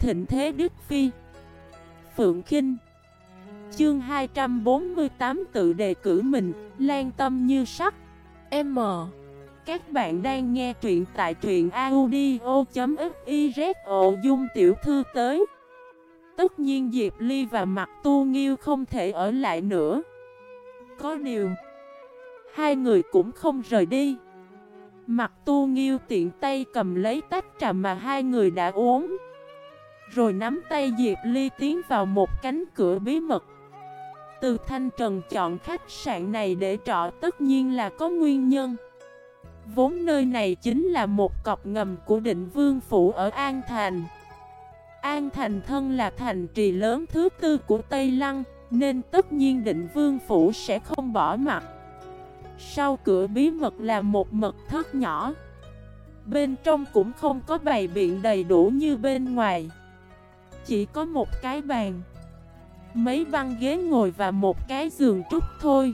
thịnh thế Đức Phi. Phượng Khinh. Chương 248 tự đề cử mình, lan tâm như sắc. M. Các bạn đang nghe truyện tại truyện audio.fiz. Ộ Dung tiểu thư tới. Tất nhiên Diệp Ly và Mặc Tu Nghiêu không thể ở lại nữa. Có điều, hai người cũng không rời đi. Mặc Tu Nghiêu tiện tay cầm lấy tách trà mà hai người đã uống, rồi nắm tay Diệp Ly tiến vào một cánh cửa bí mật. Từ Thanh Trần chọn khách sạn này để trọ tất nhiên là có nguyên nhân. Vốn nơi này chính là một cọc ngầm của Định Vương Phủ ở An Thành. An Thành thân là thành trì lớn thứ tư của Tây Lăng, nên tất nhiên Định Vương Phủ sẽ không bỏ mặt. Sau cửa bí mật là một mật thất nhỏ. Bên trong cũng không có bày biện đầy đủ như bên ngoài. Chỉ có một cái bàn, mấy băng ghế ngồi và một cái giường trúc thôi.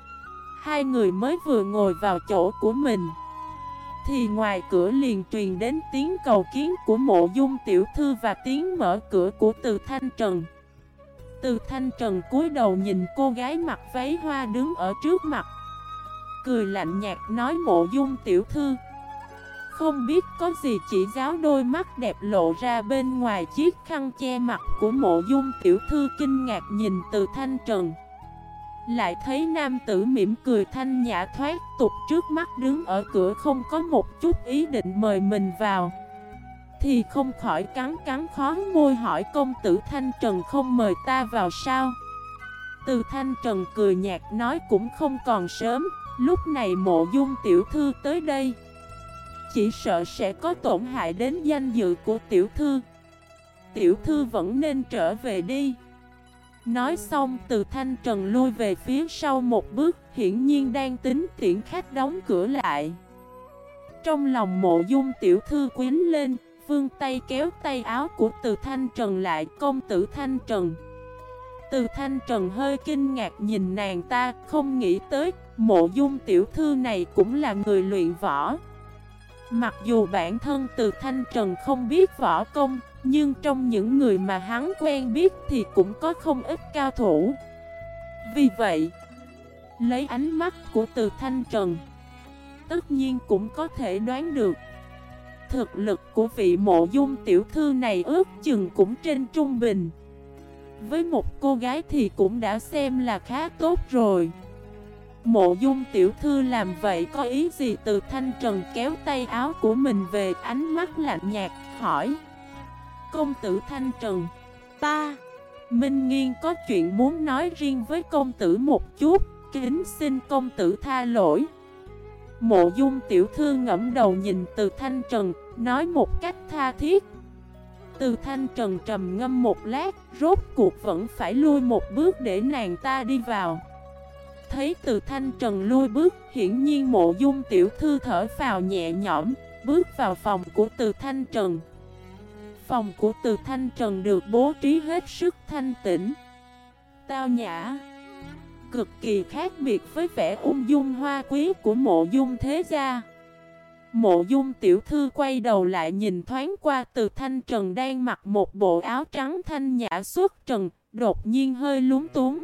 Hai người mới vừa ngồi vào chỗ của mình thì ngoài cửa liền truyền đến tiếng cầu kiến của Mộ Dung tiểu thư và tiếng mở cửa của Từ Thanh Trần. Từ Thanh Trần cúi đầu nhìn cô gái mặc váy hoa đứng ở trước mặt, cười lạnh nhạt nói: Mộ Dung tiểu thư. Không biết có gì chỉ giáo đôi mắt đẹp lộ ra bên ngoài chiếc khăn che mặt của Mộ Dung tiểu thư kinh ngạc nhìn Từ Thanh Trần. Lại thấy nam tử mỉm cười thanh nhã thoát tục trước mắt đứng ở cửa không có một chút ý định mời mình vào, thì không khỏi cắn khó môi hỏi: công tử Thanh Trần không mời ta vào sao? Từ Thanh Trần cười nhạt nói: cũng không còn sớm, lúc này Mộ Dung tiểu thư tới đây, chỉ sợ sẽ có tổn hại đến danh dự của tiểu thư. Tiểu thư vẫn nên trở về đi. Nói xong Từ Thanh Trần lui về phía sau một bước, hiển nhiên đang tính tiễn khách đóng cửa lại. Trong lòng Mộ Dung tiểu thư quýnh lên, vươn tay kéo tay áo của Từ Thanh Trần lại: công tử Thanh Trần. Từ Thanh Trần hơi kinh ngạc nhìn nàng ta, không nghĩ tới Mộ Dung tiểu thư này cũng là người luyện võ. Mặc dù bản thân Từ Thanh Trần không biết võ công, nhưng trong những người mà hắn quen biết thì cũng có không ít cao thủ. Vì vậy, lấy ánh mắt của Từ Thanh Trần, tất nhiên cũng có thể đoán được thực lực của vị Mộ Dung tiểu thư này ước chừng cũng trên trung bình. Với một cô gái thì cũng đã xem là khá tốt rồi. Mộ Dung tiểu thư làm vậy có ý gì? Từ Thanh Trần kéo tay áo của mình về, ánh mắt lạnh nhạt hỏi: công tử Thanh Trần, ta Minh Nghiên có chuyện muốn nói riêng với công tử một chút, kính xin công tử tha lỗi. Mộ Dung tiểu thư ngẫm đầu nhìn Từ Thanh Trần, nói một cách tha thiết. Từ Thanh Trần trầm ngâm một lát, rốt cuộc vẫn phải lui một bước để nàng ta đi vào. Thấy Từ Thanh Trần lui bước, hiển nhiên Mộ Dung tiểu thư thở phào nhẹ nhõm, bước vào phòng của Từ Thanh Trần. Phòng của Từ Thanh Trần được bố trí hết sức thanh tĩnh, tao nhã, cực kỳ khác biệt với vẻ ung dung hoa quý của Mộ Dung thế gia. Mộ Dung tiểu thư quay đầu lại nhìn thoáng qua Từ Thanh Trần đang mặc một bộ áo trắng thanh nhã xuất trần, đột nhiên hơi lúng túng.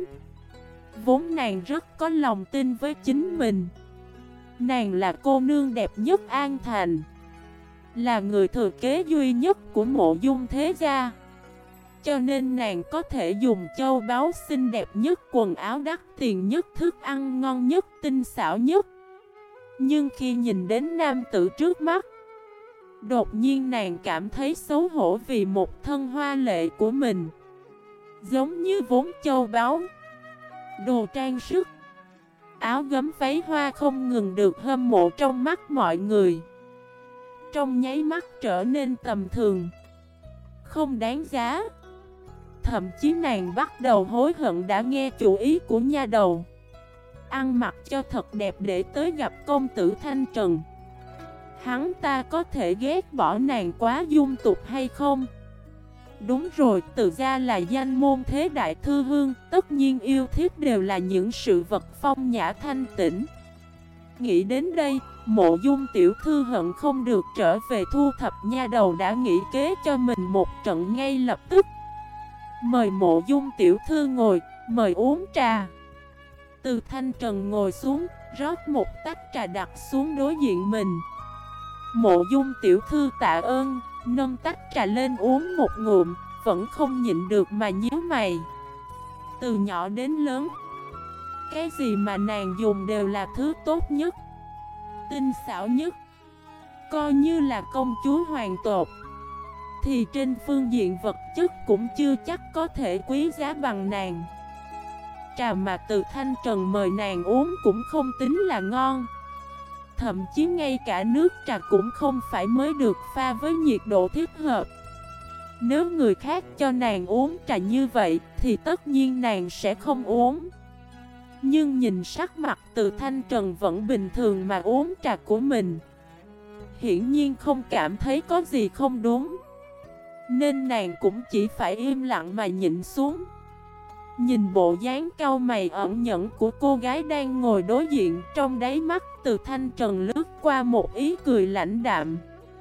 Vốn nàng rất có lòng tin với chính mình. Nàng là cô nương đẹp nhất An Thành, là người thừa kế duy nhất của Mộ Dung thế gia, cho nên nàng có thể dùng châu báu xinh đẹp nhất, quần áo đắt tiền nhất, thức ăn ngon nhất, tinh xảo nhất. Nhưng khi nhìn đến nam tử trước mắt, đột nhiên nàng cảm thấy xấu hổ vì một thân hoa lệ của mình. Giống như vốn châu báu, đồ trang sức, áo gấm váy hoa không ngừng được hâm mộ trong mắt mọi người, trong nháy mắt trở nên tầm thường, không đáng giá. Thậm chí nàng bắt đầu hối hận đã nghe chủ ý của nha đầu, ăn mặc cho thật đẹp để tới gặp công tử Thanh Trần. Hắn ta có thể ghét bỏ nàng quá dung tục hay không? Đúng rồi, Từ gia là danh môn thế đại thư hương, tất nhiên yêu thích đều là những sự vật phong nhã thanh tĩnh. Nghĩ đến đây, Mộ Dung tiểu thư hận không được trở về thu thập nha đầu đã nghĩ kế cho mình một trận ngay lập tức. Mời Mộ Dung tiểu thư ngồi, mời uống trà. Từ Thanh Trần ngồi xuống, rót một tách trà đặt xuống đối diện mình. Mộ Dung tiểu thư tạ ơn, nâng tách trà lên uống một ngụm, vẫn không nhịn được mà nhíu mày. Từ nhỏ đến lớn, cái gì mà nàng dùng đều là thứ tốt nhất, tinh xảo nhất. Coi như là công chúa hoàng tộc, thì trên phương diện vật chất cũng chưa chắc có thể quý giá bằng nàng. Trà mà Từ Thanh Trần mời nàng uống cũng không tính là ngon. Thậm chí ngay cả nước trà cũng không phải mới được pha với nhiệt độ thích hợp. Nếu người khác cho nàng uống trà như vậy thì tất nhiên nàng sẽ không uống. Nhưng nhìn sắc mặt Từ Thanh Trần vẫn bình thường mà uống trà của mình, hiển nhiên không cảm thấy có gì không đúng, nên nàng cũng chỉ phải im lặng mà nhịn xuống. Nhìn bộ dáng cau mày ẩn nhẫn của cô gái đang ngồi đối diện, trong đáy mắt Từ Thanh Trần lướt qua một ý cười lãnh đạm.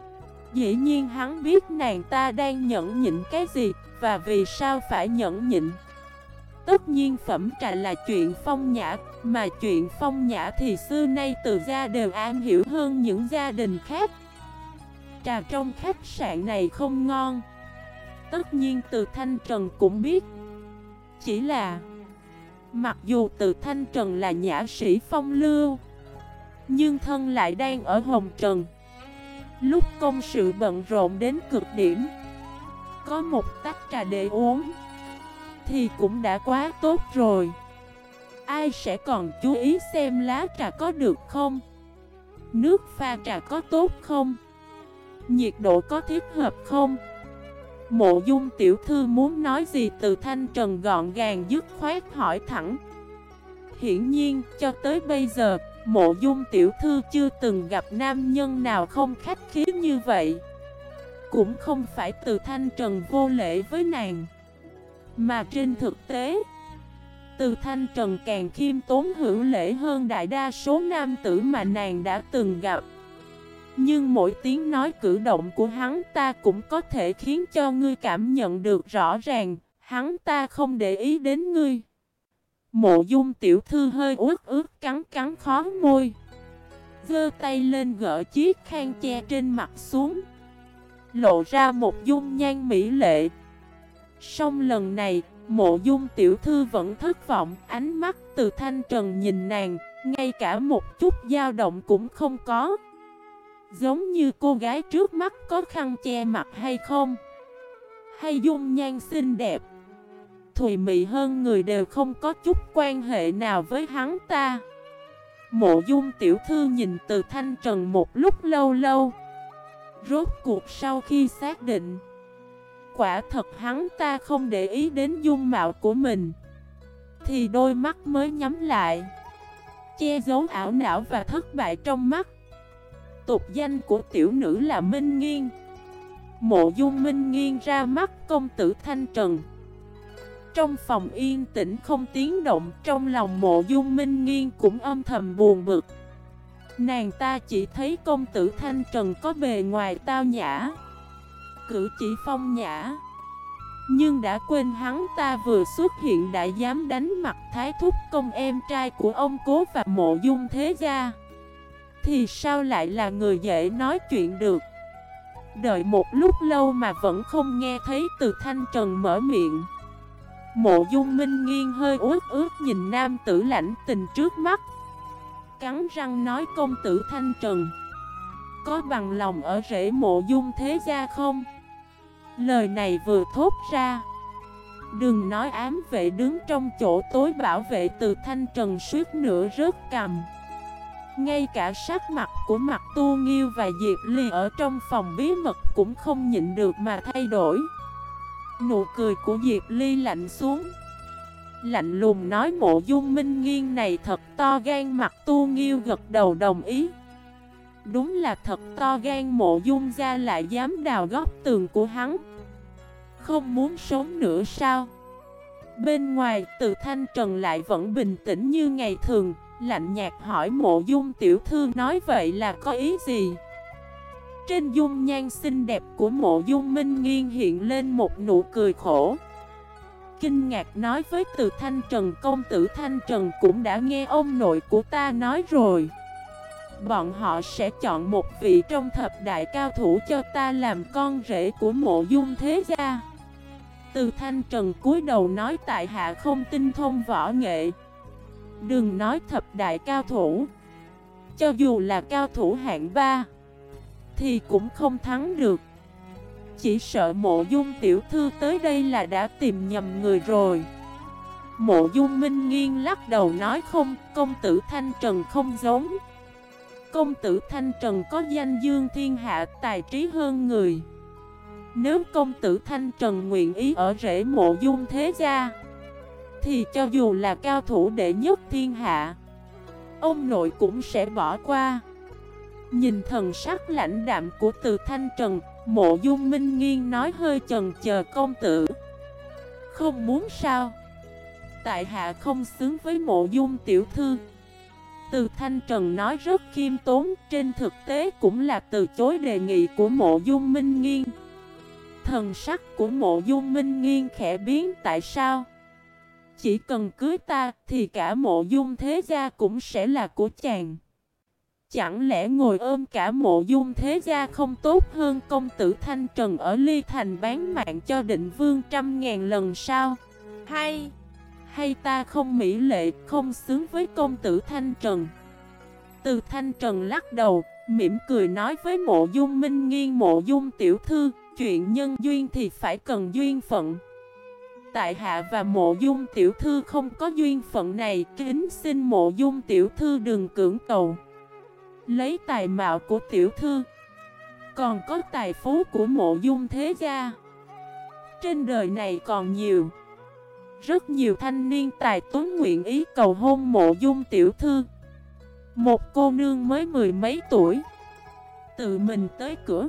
Dĩ nhiên hắn biết nàng ta đang nhẫn nhịn cái gì, và vì sao phải nhẫn nhịn. Tất nhiên phẩm trà là chuyện phong nhã, mà chuyện phong nhã thì xưa nay Từ gia đều am hiểu hơn những gia đình khác. Trà trong khách sạn này không ngon, tất nhiên Từ Thanh Trần cũng biết. Chỉ là, mặc dù Từ Thanh Trần là nhã sĩ phong lưu, nhưng thân lại đang ở hồng trần. Lúc công sự bận rộn đến cực điểm, có một tách trà để uống thì cũng đã quá tốt rồi. Ai sẽ còn chú ý xem lá trà có được không, nước pha trà có tốt không, nhiệt độ có thích hợp không. Mộ Dung tiểu thư muốn nói gì, Từ Thanh Trần gọn gàng dứt khoát hỏi thẳng. Hiển nhiên cho tới bây giờ Mộ Dung tiểu thư chưa từng gặp nam nhân nào không khách khí như vậy. Cũng không phải Từ Thanh Trần vô lễ với nàng, mà trên thực tế Từ Thanh Trần càng khiêm tốn hữu lễ hơn đại đa số nam tử mà nàng đã từng gặp. Nhưng mỗi tiếng nói cử động của hắn ta cũng có thể khiến cho ngươi cảm nhận được rõ ràng, hắn ta không để ý đến ngươi. Mộ Dung tiểu thư hơi uất ướt cắn cắn khó môi, giơ tay lên gỡ chiếc khăn che trên mặt xuống, lộ ra một dung nhan mỹ lệ. Song lần này, Mộ Dung tiểu thư vẫn thất vọng, ánh mắt Từ Thanh Trần nhìn nàng, ngay cả một chút dao động cũng không có. Giống như cô gái trước mắt có khăn che mặt hay không, hay dung nhan xinh đẹp, thùy mị hơn người đều không có chút quan hệ nào với hắn ta. Mộ Dung tiểu thư nhìn Từ Thanh Trần một lúc lâu lâu, rốt cuộc sau khi xác định quả thật hắn ta không để ý đến dung mạo của mình, thì đôi mắt mới nhắm lại, che giấu ảo não và thất bại trong mắt. Tục danh của tiểu nữ là Minh Nghiên. Mộ Dung Minh Nghiên ra mắt công tử Thanh Trần. Trong phòng yên tĩnh không tiếng động, trong lòng Mộ Dung Minh Nghiên cũng âm thầm buồn bực. Nàng ta chỉ thấy công tử Thanh Trần có bề ngoài tao nhã, cử chỉ phong nhã, nhưng đã quên hắn ta vừa xuất hiện đã dám đánh mặt thái thúc công em trai của ông cố và Mộ Dung thế gia, thì sao lại là người dễ nói chuyện được. Đợi một lúc lâu mà vẫn không nghe thấy Từ Thanh Trần mở miệng. Mộ Dung Minh Nghiên hơi uất ướt nhìn nam tử lãnh tình trước mắt, cắn răng nói: công tử Thanh Trần, có bằng lòng ở rễ Mộ Dung thế gia không? Lời này vừa thốt ra, đừng nói ám vệ đứng trong chỗ tối bảo vệ Từ Thanh Trần suýt nữa rớt cằm. Ngay cả sắc mặt của Mạc Tu Nghiêu và Diệp Ly ở trong phòng bí mật cũng không nhịn được mà thay đổi. Nụ cười của Diệp Ly lạnh xuống, lạnh lùng nói: Mộ Dung Minh Nghiên này thật to gan. Mạc Tu Nghiêu gật đầu đồng ý. Đúng là thật to gan, Mộ Dung gia lại dám đào góc tường của hắn. Không muốn sống nữa sao? Bên ngoài Từ Thanh Trần lại vẫn bình tĩnh như ngày thường, lạnh nhạt hỏi Mộ Dung tiểu thư nói vậy là có ý gì? Trên dung nhan xinh đẹp của Mộ Dung Minh Nghiên hiện lên một nụ cười khổ. Kinh ngạc nói với Từ Thanh Trần, công tử Thanh Trần cũng đã nghe ông nội của ta nói rồi. Bọn họ sẽ chọn một vị trong thập đại cao thủ cho ta làm con rể của Mộ Dung thế gia. Từ Thanh Trần cúi đầu nói tại hạ không tinh thông võ nghệ. Đừng nói thập đại cao thủ, cho dù là cao thủ hạng 3 thì cũng không thắng được. Chỉ sợ Mộ Dung tiểu thư tới đây là đã tìm nhầm người rồi. Mộ Dung Minh Nghiên lắc đầu nói không, công tử Thanh Trần không giống. Công tử Thanh Trần có danh dương thiên hạ, tài trí hơn người. Nếu công tử Thanh Trần nguyện ý ở rễ Mộ Dung thế gia, thì cho dù là cao thủ đệ nhất thiên hạ, ông nội cũng sẽ bỏ qua. Nhìn thần sắc lãnh đạm của Từ Thanh Trần, Mộ Dung Minh Nghiên nói hơi chần chờ, công tử không muốn sao? Tại hạ không xứng với Mộ Dung tiểu thư. Từ Thanh Trần nói rất khiêm tốn, trên thực tế cũng là từ chối đề nghị của Mộ Dung Minh Nghiên. Thần sắc của Mộ Dung Minh Nghiên khẽ biến, tại sao? Chỉ cần cưới ta thì cả Mộ Dung thế gia cũng sẽ là của chàng. Chẳng lẽ ngồi ôm cả Mộ Dung thế gia không tốt hơn công tử Thanh Trần ở Ly Thành bán mạng cho Định Vương 100.000 lần sao? Hay ta không mỹ lệ, không xứng với công tử Thanh Trần? Từ Thanh Trần lắc đầu, mỉm cười nói với Mộ Dung Minh Nghiên, Mộ Dung tiểu thư, chuyện nhân duyên thì phải cần duyên phận. Tại hạ và Mộ Dung tiểu thư không có duyên phận này, kính xin Mộ Dung tiểu thư đừng cưỡng cầu. Lấy tài mạo của tiểu thư, còn có tài phú của Mộ Dung thế gia, trên đời này còn nhiều. Rất nhiều thanh niên tài tuấn nguyện ý cầu hôn Mộ Dung tiểu thư. Một cô nương mới 10 mấy tuổi, tự mình tới cửa,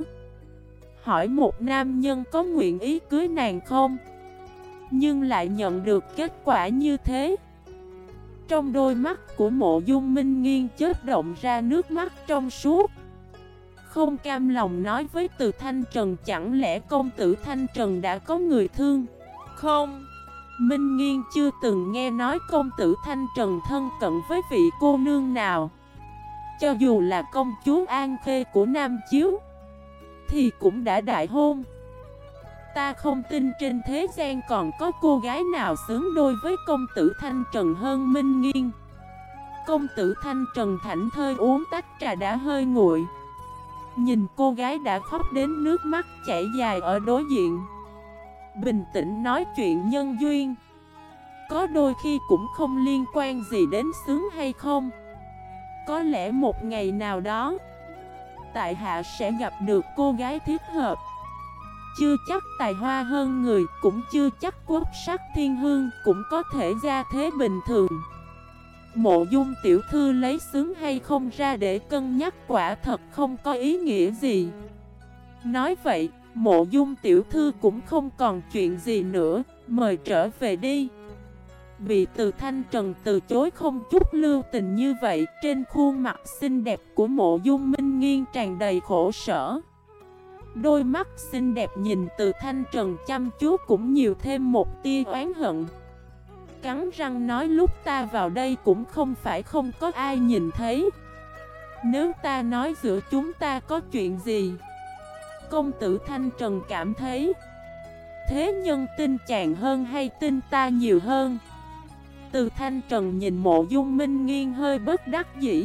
hỏi một nam nhân có nguyện ý cưới nàng không, nhưng lại nhận được kết quả như thế. Trong đôi mắt của Mộ Dung Minh Nghiên chớp động ra nước mắt trong suốt. Không cam lòng nói với Từ Thanh Trần, chẳng lẽ công tử Thanh Trần đã có người thương? Không, Minh Nghiên chưa từng nghe nói công tử Thanh Trần thân cận với vị cô nương nào. Cho dù là công chúa An Khê của Nam Chiếu thì cũng đã đại hôn. Ta không tin trên thế gian còn có cô gái nào xứng đôi với công tử Thanh Trần hơn Minh Nghiên. Công tử Thanh Trần thảnh thơi uống tách trà đã hơi nguội, nhìn cô gái đã khóc đến nước mắt chảy dài ở đối diện, bình tĩnh nói chuyện nhân duyên có đôi khi cũng không liên quan gì đến xứng hay không. Có lẽ một ngày nào đó tại hạ sẽ gặp được cô gái thích hợp. Chưa chắc tài hoa hơn người, cũng chưa chắc quốc sắc thiên hương, cũng có thể gia thế bình thường. Mộ Dung tiểu thư lấy xứng hay không ra để cân nhắc quả thật không có ý nghĩa gì. Nói vậy, Mộ Dung tiểu thư cũng không còn chuyện gì nữa, mời trở về đi. Bị Từ Thanh Trần từ chối không chút lưu tình như vậy, trên khuôn mặt xinh đẹp của Mộ Dung Minh Nghiên tràn đầy khổ sở. Đôi mắt xinh đẹp nhìn Từ Thanh Trần chăm chú cũng nhiều thêm một tia oán hận. Cắn răng nói, lúc ta vào đây cũng không phải không có ai nhìn thấy. Nếu ta nói giữa chúng ta có chuyện gì, công tử Thanh Trần cảm thấy thế nhân tin chàng hơn hay tin ta nhiều hơn? Từ Thanh Trần nhìn Mộ Dung Minh Nghiên hơi bất đắc dĩ,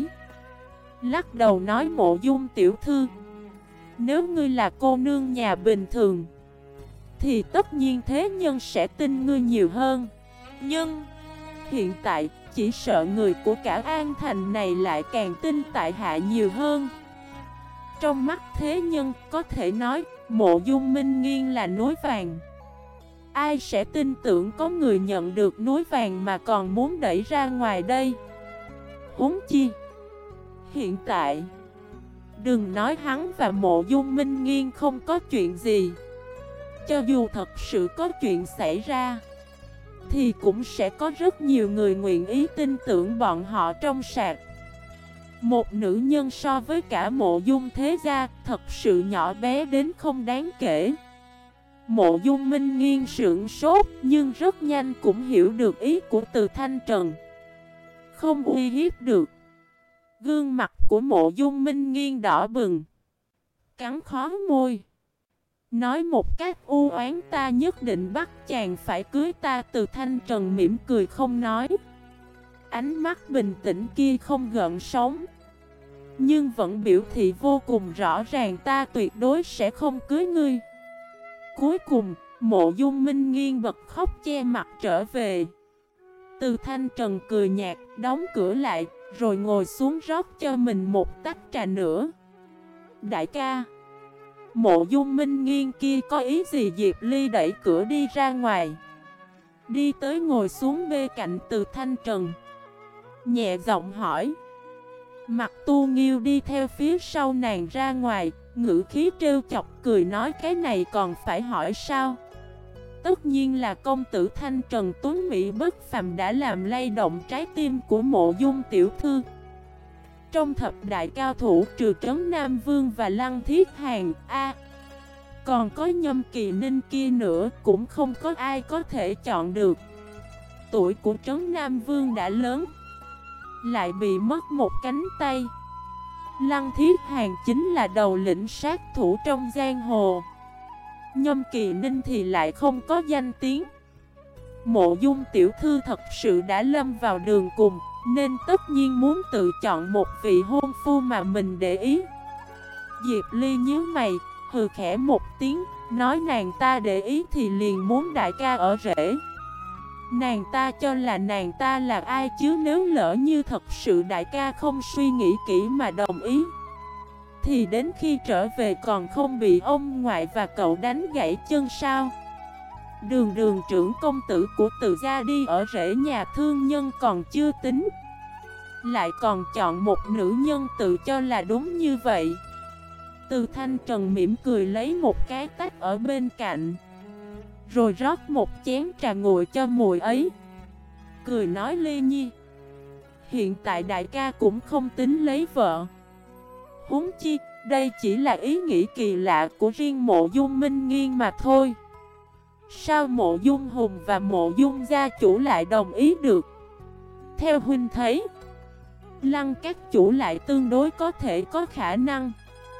lắc đầu nói, Mộ Dung tiểu thư, nếu ngươi là cô nương nhà bình thường thì tất nhiên thế nhân sẽ tin ngươi nhiều hơn. Nhưng hiện tại chỉ sợ người của cả An Thành này lại càng tin tại hạ nhiều hơn. Trong mắt thế nhân có thể nói Mộ Dung Minh Nghiên là núi vàng. Ai sẽ tin tưởng có người nhận được núi vàng mà còn muốn đẩy ra ngoài đây? Huống chi hiện tại, đừng nói hắn và Mộ Dung Minh Nghiên không có chuyện gì, cho dù thật sự có chuyện xảy ra thì cũng sẽ có rất nhiều người nguyện ý tin tưởng bọn họ trong sạch. Một nữ nhân so với cả Mộ Dung thế gia thật sự nhỏ bé đến không đáng kể. Mộ Dung Minh Nghiên sửng sốt nhưng rất nhanh cũng hiểu được ý của Từ Thanh Trần. Không uy hiếp được. Gương mặt của Mộ Dung Minh Nghiên đỏ bừng, cắn khó môi, nói một cách u oán, ta nhất định bắt chàng phải cưới ta. Từ Thanh Trần mỉm cười không nói. Ánh mắt bình tĩnh kia không gợn sóng, nhưng vẫn biểu thị vô cùng rõ ràng, ta tuyệt đối sẽ không cưới ngươi. Cuối cùng, Mộ Dung Minh Nghiên bật khóc che mặt trở về. Từ Thanh Trần cười nhạt, đóng cửa lại, rồi ngồi xuống rót cho mình một tách trà nữa. Đại ca, Mộ Dung Minh Nghiên kia có ý gì? Diệp Ly đẩy cửa đi ra ngoài, đi tới ngồi xuống bên cạnh Từ Thanh Trần, nhẹ giọng hỏi. Mặt Tu Nghiêu đi theo phía sau nàng ra ngoài, ngữ khí trêu chọc cười nói, cái này còn phải hỏi sao? Tất nhiên là công tử Thanh Trần tuấn mỹ bất phàm đã làm lay động trái tim của Mộ Dung tiểu thư. Trong thập đại cao thủ trừ Trấn Nam Vương và Lăng Thiết Hàn, còn có Nhâm Kỳ Ninh kia nữa, cũng không có ai có thể chọn được. Tuổi của Trấn Nam Vương đã lớn, lại bị mất một cánh tay. Lăng Thiết Hàn chính là đầu lĩnh sát thủ trong giang hồ. Nhâm Kỳ Ninh thì lại không có danh tiếng. Mộ Dung tiểu thư thật sự đã lâm vào đường cùng, nên tất nhiên muốn tự chọn một vị hôn phu mà mình để ý. Diệp Ly nhíu mày, hừ khẽ một tiếng, nói nàng ta để ý thì liền muốn đại ca ở rể. Nàng ta cho là nàng ta là ai chứ? Nếu lỡ như thật sự đại ca không suy nghĩ kỹ mà đồng ý, thì đến khi trở về còn không bị ông ngoại và cậu đánh gãy chân sao? Đường trưởng công tử của Từ gia đi ở rể nhà thương nhân còn chưa tính, lại còn chọn một nữ nhân tự cho là đúng như vậy. Từ Thanh Trần mỉm cười lấy một cái tách ở bên cạnh, rồi rót một chén trà nguội cho muội ấy. Cười nói, Ly Nhi, hiện tại đại ca cũng không tính lấy vợ. Huống chi, đây chỉ là ý nghĩ kỳ lạ của riêng Mộ Dung Minh Nghiên mà thôi. Sao Mộ Dung Hùng và Mộ Dung gia chủ lại đồng ý được? Theo huynh thấy, Lăng các chủ lại tương đối có thể có khả năng.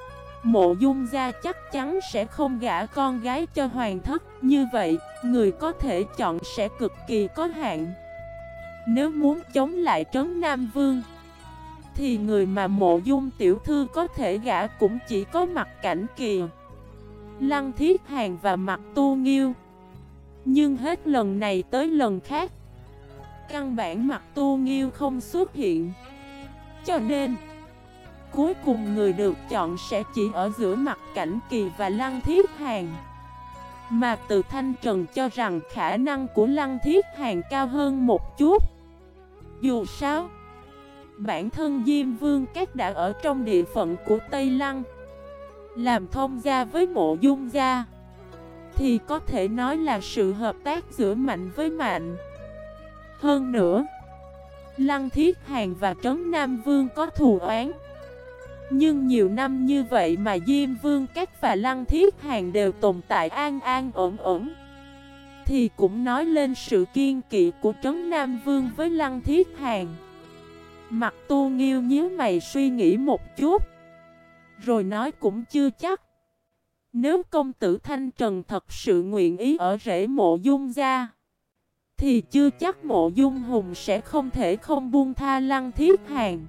Mộ Dung gia chắc chắn sẽ không gả con gái cho hoàng thất. Như vậy, người có thể chọn sẽ cực kỳ có hạn. Nếu muốn chống lại Trấn Nam Vương, thì người mà Mộ Dung tiểu thư có thể gả cũng chỉ có Mặt Cảnh Kỳ, Lăng Thiết Hàn và Mặt Tu Nghiêu. Nhưng hết lần này tới lần khác, căn bản Mặt Tu Nghiêu không xuất hiện. Cho nên, cuối cùng người được chọn sẽ chỉ ở giữa Mặt Cảnh Kỳ và Lăng Thiết Hàn. Mà Từ Thanh Trần cho rằng khả năng của Lăng Thiết Hàn cao hơn một chút. Dù sao, bản thân Diêm Vương Các đã ở trong địa phận của Tây Lăng, làm thông gia với Mộ Dung gia, thì có thể nói là sự hợp tác giữa mạnh với mạnh. Hơn nữa, Lăng Thiết Hàn và Trấn Nam Vương có thù oán, nhưng nhiều năm như vậy mà Diêm Vương Các và Lăng Thiết Hàn đều tồn tại an an ổn ổn, thì cũng nói lên sự kiên kỵ của Trấn Nam Vương với Lăng Thiết Hàn. Mặt Tu Nghiêu nhíu mày suy nghĩ một chút, rồi nói cũng chưa chắc. Nếu công tử Thanh Trần thật sự nguyện ý ở rễ Mộ Dung gia, thì chưa chắc Mộ Dung Hùng sẽ không thể không buông tha Lăng Thiết Hàn.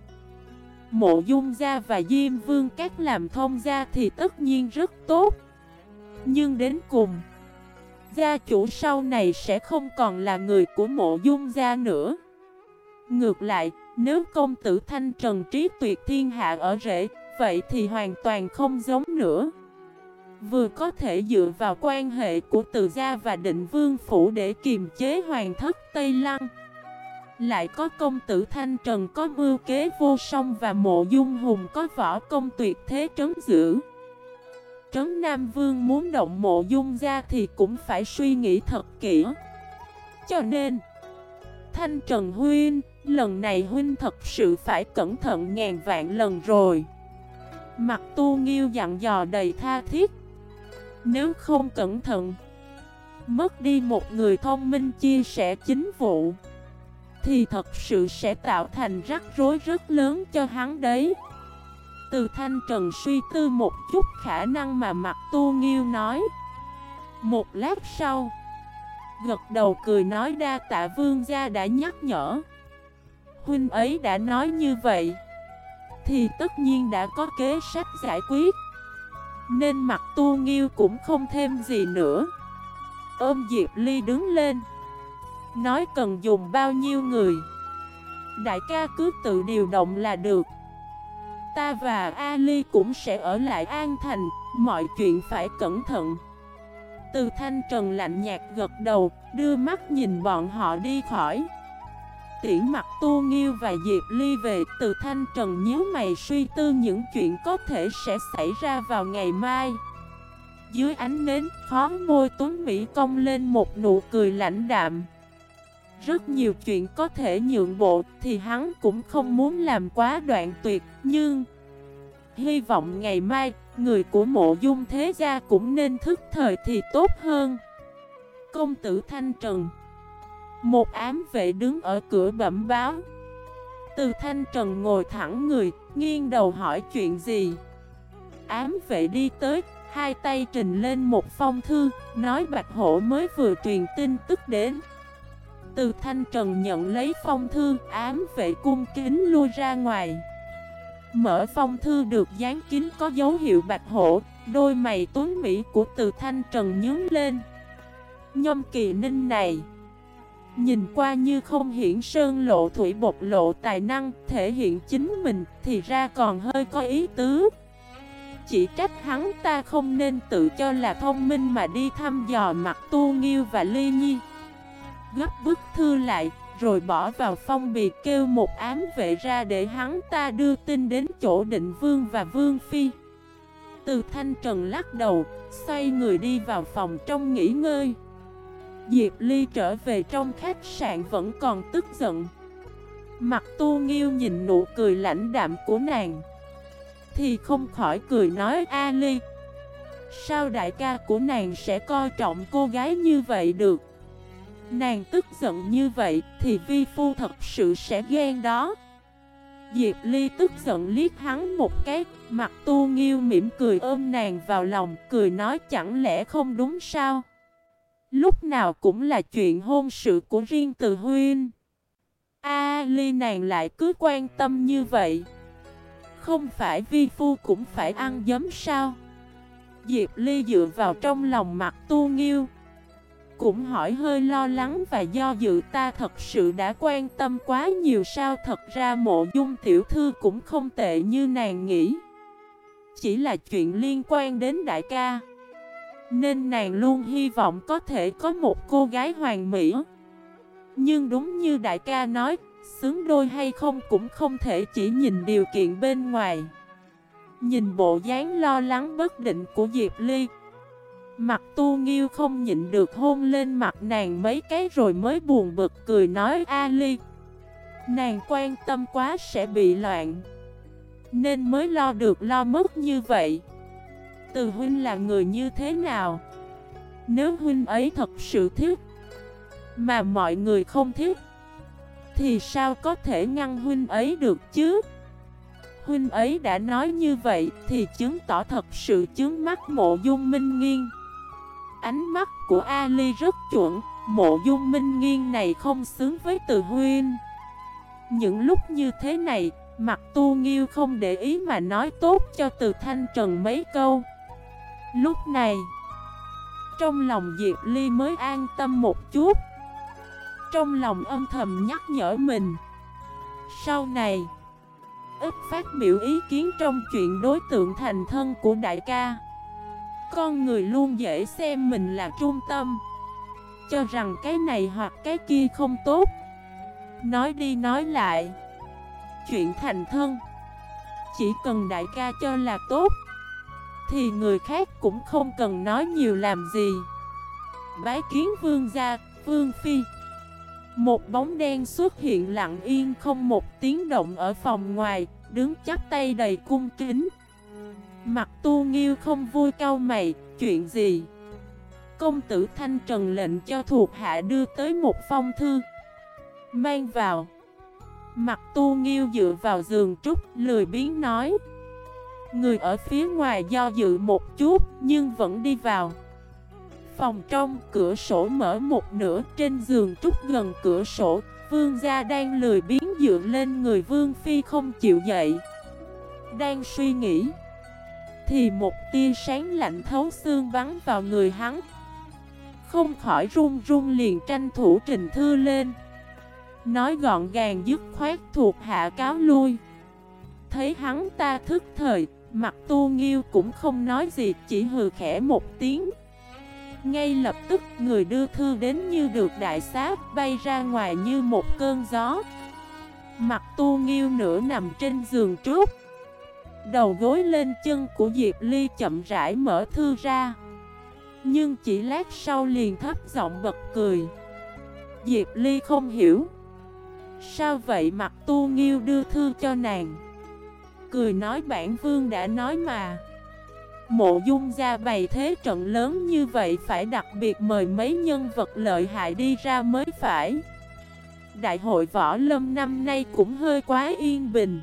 Mộ Dung gia và Diêm Vương Các làm thông gia thì tất nhiên rất tốt, nhưng đến cùng, gia chủ sau này sẽ không còn là người của Mộ Dung gia nữa. Ngược lại, nếu công tử Thanh Trần trí tuyệt thiên hạ ở rễ, vậy thì hoàn toàn không giống nữa. Vừa có thể dựa vào quan hệ của Từ gia và Định Vương Phủ để kiềm chế hoàng thất Tây Lăng, lại có công tử Thanh Trần có mưu kế vô song và Mộ Dung Hùng có võ công tuyệt thế trấn giữ. Trấn Nam Vương muốn động Mộ Dung gia thì cũng phải suy nghĩ thật kỹ. Cho nên Thanh Trần huynh, lần này huynh thật sự phải cẩn thận ngàn vạn lần rồi. Mặt Tu Nghiêu dặn dò đầy tha thiết. Nếu không cẩn thận, mất đi một người thông minh chia sẻ chính vụ, thì thật sự sẽ tạo thành rắc rối rất lớn cho hắn đấy. Từ Thanh Trần suy tư một chút khả năng mà Mặt Tu Nghiêu nói. Một lát sau, gật đầu cười nói đa tạ vương gia đã nhắc nhở. Huynh ấy đã nói như vậy, thì tất nhiên đã có kế sách giải quyết. Nên Mặt Tu Nghiêu cũng không thêm gì nữa, ôm Diệp Ly đứng lên, nói cần dùng bao nhiêu người, đại ca cứ tự điều động là được. Ta và Ali cũng sẽ ở lại An Thành, mọi chuyện phải cẩn thận. Từ Thanh Trần lạnh nhạt gật đầu, đưa mắt nhìn bọn họ đi khỏi. Tiễn Mặt Tu Nghiêu và Diệp Ly về, Từ Thanh Trần nhíu mày suy tư những chuyện có thể sẽ xảy ra vào ngày mai. Dưới ánh nến, khóe môi Tuấn Mỹ cong lên một nụ cười lãnh đạm. Rất nhiều chuyện có thể nhượng bộ thì hắn cũng không muốn làm quá đoạn tuyệt, nhưng hy vọng ngày mai, người của Mộ Dung thế gia cũng nên thức thời thì tốt hơn. Công tử Thanh Trần. Một ám vệ đứng ở cửa bẩm báo. Từ Thanh Trần ngồi thẳng người, nghiêng đầu hỏi chuyện gì. Ám vệ đi tới, hai tay trình lên một phong thư, nói Bạch Hổ mới vừa truyền tin tức đến. Từ Thanh Trần nhận lấy phong thư, ám vệ cung kính lui ra ngoài. Mở phong thư được dán kín có dấu hiệu Bạch Hổ, đôi mày tuấn mỹ của Từ Thanh Trần nhướng lên. Nhâm Kỳ Ninh này, nhìn qua như không hiển sơn lộ thủy bộc lộ tài năng, thể hiện chính mình, thì ra còn hơi có ý tứ. Chỉ trách hắn ta không nên tự cho là thông minh mà đi thăm dò Mặt Tu Nghiêu và Ly Nhi. Gấp bức thư lại, rồi bỏ vào phong bì kêu một ám vệ ra để hắn ta đưa tin đến chỗ Định Vương và Vương Phi. Từ Thanh Trần lắc đầu, xoay người đi vào phòng trong nghỉ ngơi. Diệp Ly trở về trong khách sạn vẫn còn tức giận. Mặt Tu Nghiêu nhìn nụ cười lãnh đạm của nàng, thì không khỏi cười nói A Ly, sao đại ca của nàng sẽ coi trọng cô gái như vậy được? Nàng tức giận như vậy thì vi phu thật sự sẽ ghen đó. Diệp Ly tức giận liếc hắn một cái. Mặt Tu Nghiêu mỉm cười ôm nàng vào lòng, cười nói chẳng lẽ không đúng sao? Lúc nào cũng là chuyện hôn sự của riêng Từ huynh. A Ly nàng lại cứ quan tâm như vậy, không phải vi phu cũng phải ăn giấm sao? Diệp Ly dựa vào trong lòng Mặt Tu Nghiêu, cũng hỏi hơi lo lắng và do dự, ta thật sự đã quan tâm quá nhiều sao? Thật ra Mộ Dung tiểu thư cũng không tệ như nàng nghĩ, chỉ là chuyện liên quan đến đại ca, nên nàng luôn hy vọng có thể có một cô gái hoàn mỹ. Nhưng đúng như đại ca nói, xứng đôi hay không cũng không thể chỉ nhìn điều kiện bên ngoài. Nhìn bộ dáng lo lắng bất định của Diệp Ly, Mặt Tu Nghiêu không nhịn được hôn lên mặt nàng mấy cái rồi mới buồn bực cười nói A Ly, nàng quan tâm quá sẽ bị loạn, nên mới lo được lo mất như vậy. Từ huynh là người như thế nào? Nếu huynh ấy thật sự thích, mà mọi người không thích, thì sao có thể ngăn huynh ấy được chứ? Huynh ấy đã nói như vậy thì chứng tỏ thật sự chướng mắt Mộ Dung Minh Nghiên. Ánh mắt của Ali rất chuẩn, Mộ Dung Minh Nghiên này không xứng với Từ huynh. Những lúc như thế này, Mặt Tu Nghiêu không để ý mà nói tốt cho Từ Thanh Trần mấy câu. Lúc này, trong lòng Diệp Ly mới an tâm một chút. Trong lòng âm thầm nhắc nhở mình, sau này ít phát biểu ý kiến trong chuyện đối tượng thành thân của đại ca. Con người luôn dễ xem mình là trung tâm, cho rằng cái này hoặc cái kia không tốt. Nói đi nói lại, chuyện thành thân, chỉ cần đại ca cho là tốt, thì người khác cũng không cần nói nhiều làm gì. Bái kiến vương gia, vương phi. Một bóng đen xuất hiện lặng yên không một tiếng động ở phòng ngoài, đứng chắp tay đầy cung kính. Mặt Tu Nghiêu không vui cau mày, chuyện gì? Công tử Thanh Trần lệnh cho thuộc hạ đưa tới một phong thư. Mang vào. Mặt Tu Nghiêu dựa vào giường trúc, lười biếng nói. Người ở phía ngoài do dự một chút, nhưng vẫn đi vào. Phòng trong, cửa sổ mở một nửa, trên giường trúc gần cửa sổ, vương gia đang lười biếng dựa lên người vương phi không chịu dậy. Đang suy nghĩ, thì một tia sáng lạnh thấu xương bắn vào người hắn. Không khỏi run run liền tranh thủ trình thư lên. Nói gọn gàng dứt khoát thuộc hạ cáo lui. Thấy hắn ta thức thời, Mặt Tu Nghiêu cũng không nói gì, chỉ hừ khẽ một tiếng. Ngay lập tức người đưa thư đến như được đại xá, bay ra ngoài như một cơn gió. Mặt Tu Nghiêu nửa nằm trên giường trúc, đầu gối lên chân của Diệp Ly chậm rãi mở thư ra. Nhưng chỉ lát sau liền thấp giọng bật cười. Diệp Ly không hiểu. Sao vậy? Mặt Tu Nghiêu đưa thư cho nàng, cười nói bản vương đã nói mà. Mộ Dung gia bày thế trận lớn như vậy phải đặc biệt mời mấy nhân vật lợi hại đi ra mới phải. Đại hội võ lâm năm nay cũng hơi quá yên bình.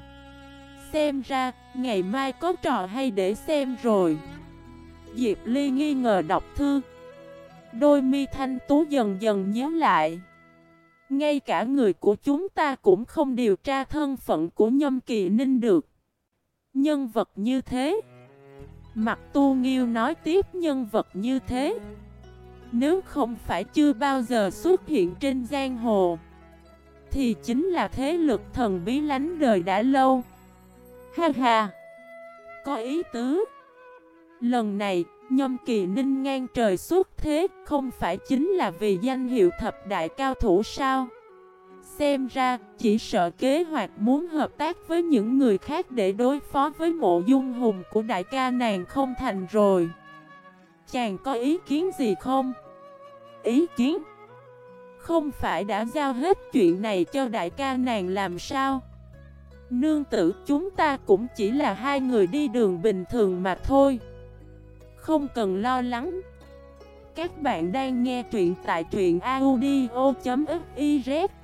Xem ra, ngày mai có trò hay để xem rồi. Diệp Ly nghi ngờ đọc thư, đôi mi thanh tú dần dần nhíu lại. Ngay cả người của chúng ta cũng không điều tra thân phận của Nhâm Kỳ Ninh được. Nhân vật như thế, Mặt Tu Nghiêu nói tiếp, nhân vật như thế, nếu không phải chưa bao giờ xuất hiện trên giang hồ, thì chính là thế lực thần bí lánh đời đã lâu. Ha ha, có ý tứ. Lần này, Nhâm Kỳ Ninh ngang trời xuất thế, không phải chính là vì danh hiệu thập đại cao thủ sao? Xem ra, chỉ sợ kế hoạch muốn hợp tác với những người khác để đối phó với Mộ Dung Hùng của đại ca nàng không thành rồi. Chàng có ý kiến gì không? Ý kiến? Không phải đã giao hết chuyện này cho đại ca nàng làm sao? Nương tử, chúng ta cũng chỉ là hai người đi đường bình thường mà thôi, không cần lo lắng. Các bạn đang nghe truyện tại truyện audio.fif